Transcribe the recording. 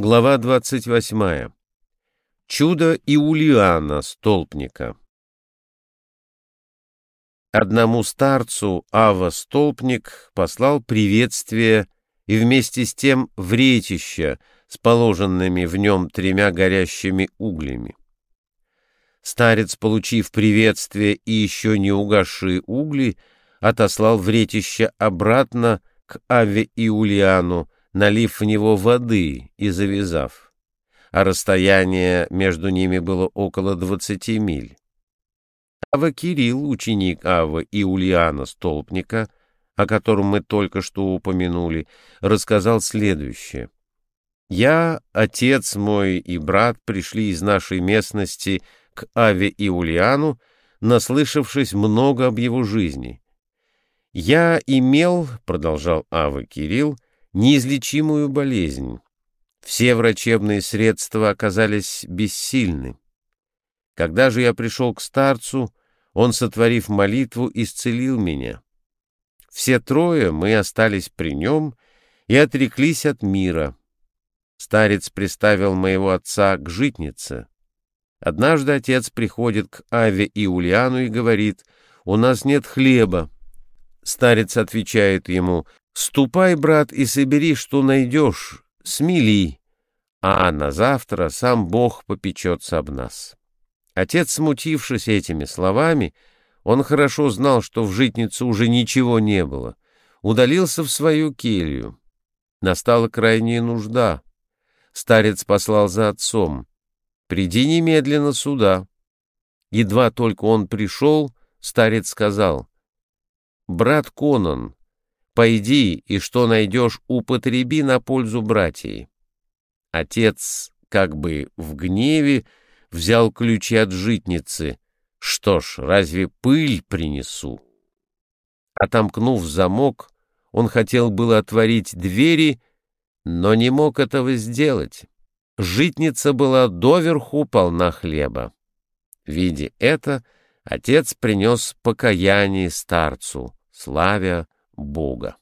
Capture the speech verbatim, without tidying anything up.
Глава двадцать восьмая. Чудо Иулиана, столпника. Одному старцу Ава-столпник послал приветствие и вместе с тем вретище с положенными в нем тремя горящими углями. Старец, получив приветствие и еще не угасшие угли, отослал вретище обратно к Аве Иулиану, налив в него воды и завязав, а расстояние между ними было около двадцати миль. Ава Кирилл, ученик Ава Иулиана столпника, о котором мы только что упомянули, рассказал следующее. «Я, отец мой и брат пришли из нашей местности к Аве Иулиану, наслышавшись много об его жизни. Я имел, — продолжал Ава Кирилл, — неизлечимую болезнь. Все врачебные средства оказались бессильны. Когда же я пришел к старцу, он, сотворив молитву, исцелил меня. Все трое мы остались при нем и отреклись от мира. Старец приставил моего отца к житнице. Однажды отец приходит к Аве Иулиану и говорит: «У нас нет хлеба». Старец отвечает ему: «Ступай, брат, и собери, что найдешь, смели, а на завтра сам Бог попечется об нас». Отец, смутившись этими словами, он хорошо знал, что в житнице уже ничего не было, удалился в свою келью. Настала крайняя нужда. Старец послал за отцом: «Приди немедленно сюда». Едва только он пришел, старец сказал: «Брат Конан, пойди, и что найдешь, употреби на пользу братьей». Отец, как бы в гневе, взял ключи от житницы. Что ж, разве пыль принесу? Отомкнув замок, он хотел было отворить двери, но не мог этого сделать. Житница была доверху полна хлеба. Видя это, отец принес покаяние старцу, славя Бога.